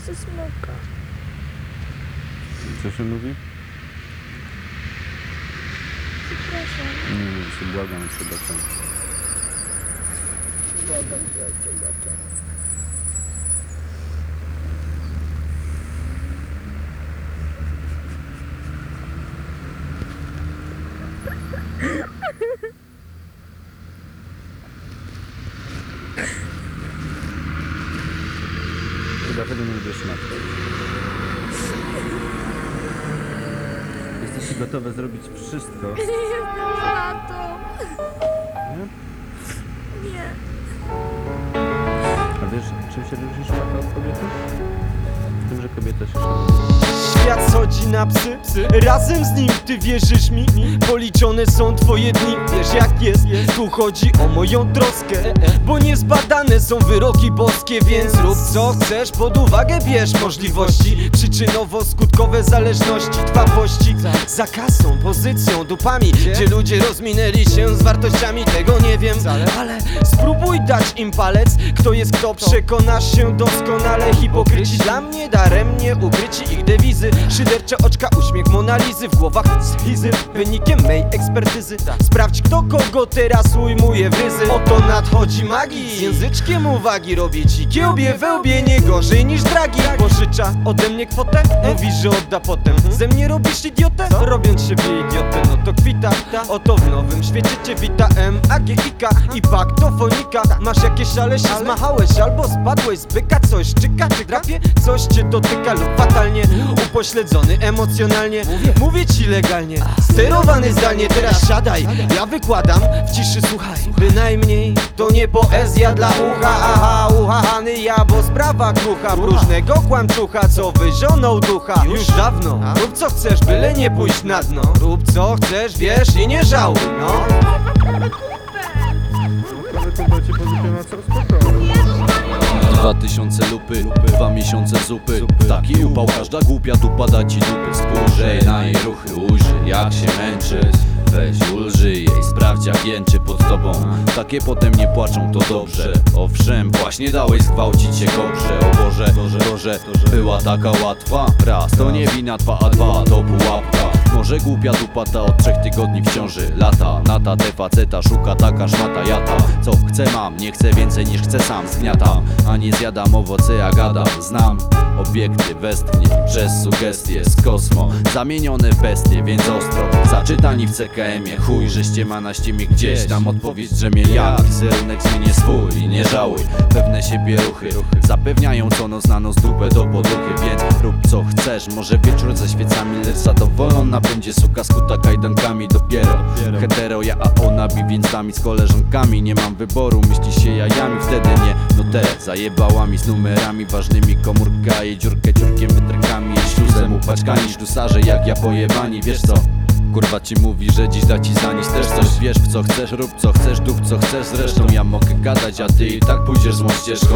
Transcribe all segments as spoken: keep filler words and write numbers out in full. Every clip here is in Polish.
chcę smoka. Co się mówi? Przepraszam. Nie wiem, się błagam, przebaczam. Błagam cię, przepraszam. Dlaczego nie lubisz matki? Jesteście gotowe zrobić wszystko. Nie jestem tatą. Nie? Nie. A wiesz, czym się różnisz tata od kobiety? Tym, że kobieta się szanuje. Świat schodzi na psy, psy, razem z nim, ty wierzysz mi? Policzone są twoje dni, wiesz jak jest. Tu chodzi o moją troskę, bo niezbadane są wyroki boskie. Więc rób co chcesz, pod uwagę bierz możliwości przyczynowo-skutkowe zależności, dbawości za kasą, pozycją, dupami, gdzie ludzie rozminęli się z wartościami. Tego nie wiem, ale spróbuj dać im palec. Kto jest kto, przekonasz się doskonale. Hipokryci dla mnie daremnie ukryci ich dewizy. Szydercze oczka, uśmiech Monalizy w głowach schizy, wynikiem mej ekspertyzy. Sprawdź kto kogo teraz ujmuje w ryzy. Oto nadchodzi magii, z języczkiem uwagi robię ci kiełbie we łbie nie gorzej niż dragi. Pożycza ode mnie kwotę, mówisz, że odda potem. Ze mnie robisz idiotę? Robiąc siebie idiotę, no to kwita. Oto w nowym świecie cię wita M A G I K i paktofonika. Masz jakieś ale się zmachałeś albo spadłeś z byka. Coś czyka, czy drapie, coś cię dotyka lub fatalnie upośledzony emocjonalnie. Mówię ci legalnie, sterowany zdalnie. Teraz siadaj, ja wykładam, w ciszy słuchaj. Bynajmniej to nie poezja dla ucha. Aha, uchahany ja, bo sprawa krucha. Próżnego kłamczucha, co wyzionął ducha już dawno. Rób co chcesz, byle nie pójść na dno. Rób co chcesz, wiesz i nie żałuj, no. Ale to cię po zupie ma co spoko. Dwa tysiące lupy, dwa miesiące zupy. Taki upał, każda głupia tu pada ci dupy. Spójrz na jej ruchy, ujrzyj jak się męczy. Weź ulżyj jej, sprawdź jak jęczy pod tobą. Takie potem nie płaczą, to dobrze. Owszem, właśnie dałeś zgwałcić się kobrze. O Boże, Boże, była taka łatwa. Raz, to nie wina twa, a dwa, to pułapka. Może głupia dupa ta od trzech tygodni w ciąży. Lata, nata, te faceta, szuka taka szmata jata. Co chcę mam, nie chcę więcej niż chcę sam. Zgniatam, a nie zjadam owoce, ja gadam. Znam obiekty westchnień przez sugestie z kosmo. Zamienione w bestie, więc ostro zaczytani w C K M-ie. Chuj, żeście ma na ściemie gdzieś tam odpowiedź, że mnie jak wizerunek zmienię swój i nie żałuj. Pewne siebie ruchy zapewniają co noc na nos dupę do poduchy. Więc rób co chcesz, może wieczór ze świecami, lecz zadowolona będzie suka skuta kajdankami. Dopiero hetero ja, a ona bi więc nami z koleżankami. Nie mam wyboru, myśli się jajami, wtedy nie. No te zajebałami z numerami ważnymi, komórka i dziurkę dziurkiem wytrykami. I śluzem upaćkani ślusarze jak ja pojebani. Wiesz co? Kurwa ci mówi, że dziś da ci za nic też coś. Wiesz w co chcesz, rób co chcesz, dup co chcesz. Zresztą ja mogę gadać, a ty i tak pójdziesz z mą ścieżką.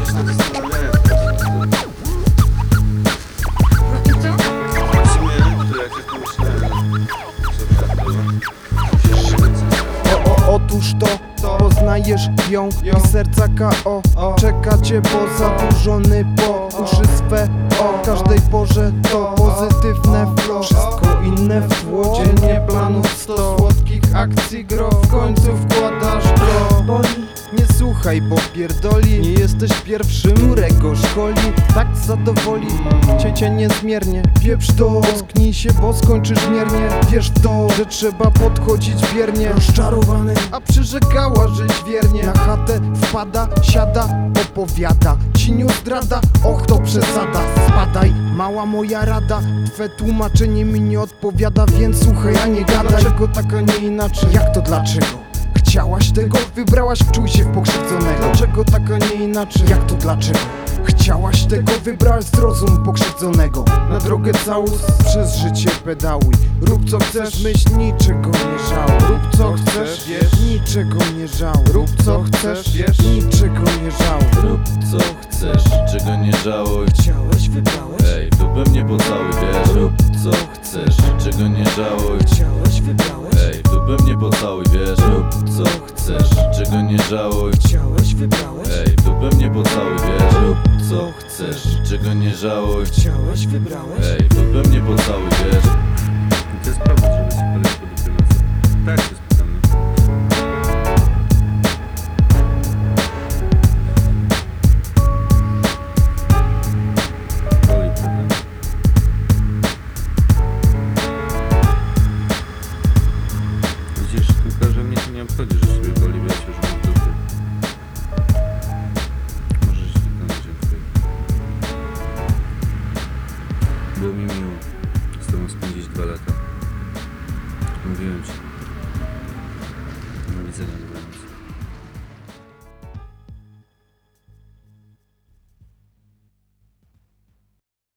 O, o, otóż to, poznajesz ją i serca K O czeka cię, bo zaburzony po uszy swe o każdej porze to pozytywne flow. Wszystko inne w tło, dziennie planów sto słodkich akcji gro, w końcu wkładasz gro. Nie słuchaj, bo pierdoli, nie jesteś pierwszym, którego szkoli. Tak zadowoli cię, cię niezmiernie. Pieprz to, ocknij się, bo skończysz miernie. Wiesz to, że trzeba podchodzić wiernie. Rozczarowany, a przyrzekała żyć wiernie. Na chatę wpada, siada, opowiada ci nie zdrada, och to przesada. Spadaj, mała moja rada. Twe tłumaczenie mi nie odpowiada, więc słuchaj, a nie gada. Dlaczego tak, a nie inaczej? Jak to dlaczego? Chciałaś tego, wybrałaś, wczuj się w pokrzywdzonego. Dlaczego tak, a nie inaczej? Jak to dlaczego? Chciałaś tego, wybrałaś zrozum pokrzywdzonego. Na drogę całus, przez życie pedałuj. Rób co chcesz, myśl, niczego nie żałuj. Rób co chcesz, wiesz, niczego nie żałuj. Rób co chcesz, wiesz, niczego nie żałuj. Rób co chcesz, czego nie żałuj. Chciałeś, wybrałeś, Ej, w dupę mnie pocałuj, wiesz. Rób co chcesz, czego nie żałuj. chciałeś, wybrałeś, Ej, w dupę mnie pocałuj, wiesz. Rób co chcesz, czego nie żałuj. chciałeś, wybrałeś, Ej, w dupę mnie pocałuj, wiesz. Rób co chcesz. chcesz, czego nie żałuj. Chciałeś, wybrałeś? Ej, to mnie pocałuj, wiesz. To jest powód, żeby się podejść po dupie na co? Tak się spytam, no. Boli, prawda? Widzisz, tylko że mnie to nie obchodzi, że sobie boli, bo ja się już mam w dupie. Możesz się wykonać, dziękuję. Było mi miło z tobą spędzić dwa lata. Mówiłem ci. Do widzenia.